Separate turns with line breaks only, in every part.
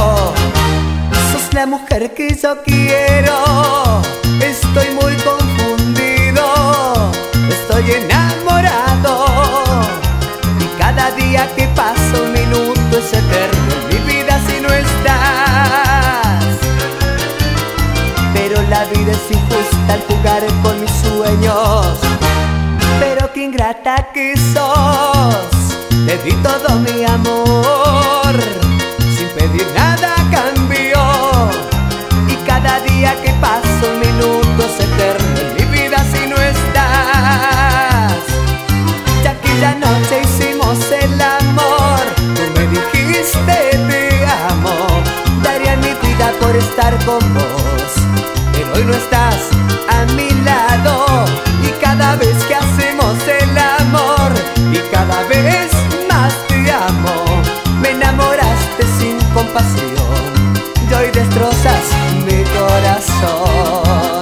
Sos la mujer que yo quiero. Estoy muy confundido, estoy enamorado. Y cada día que pasa, un minuto es eterno en mi vida si no estás. Pero la vida es injusta al jugar con mis sueños. Pero qué ingrata que sos. Te di todo mi amor sin pedir nada a cambio. Y cada día que pasa, un minuto es eterno en mi vida si no estás. Ya que aquella noche hicimos el amor, tú me dijiste te amo. Daría mi vida por estar con vos, pero hoy no estás a mi lado. Y cada vez que hacemos el amor, y cada vez más te amo. Me enamoraste sin compasión y hoy destrozas mi corazón.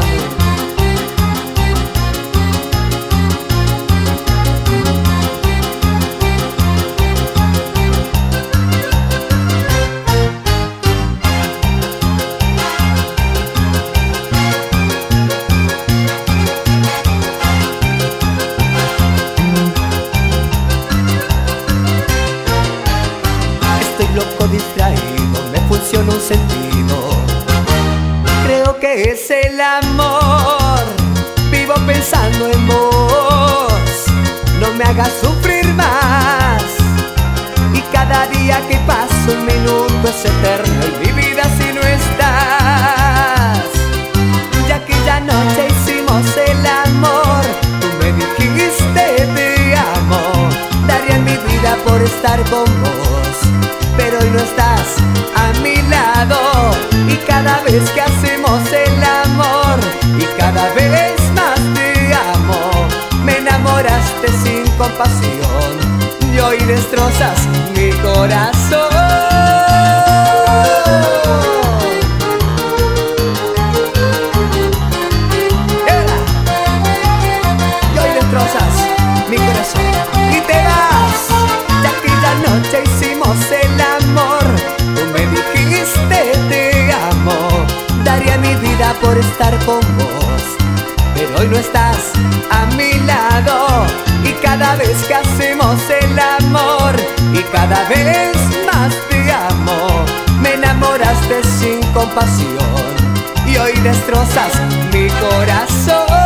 Loco distraído, me funciona un sentido. Creo que es el amor. Vivo pensando en vos. No me hagas sufrir más. Y cada día que pasa, un minuto es eterno en mi vida si no estás. Ya que aquella noche hicimos el amor, tú me dijiste te amo. Daría mi vida por estar con vos, pero hoy no estás a mi lado. Y cada vez que hacemos el amor, y cada vez más te amo. Me enamoraste sin compasión y hoy destrozas mi corazón. Y hoy destrozas mi corazón y te vas. Ya que la noche hicimos el amor, tú me dijiste te amo. Daría mi vida por estar con vos, pero hoy no estás a mi lado. Y cada vez que hacemos el amor, y cada vez más te amo. Me enamoraste sin compasión y hoy destrozas mi corazón.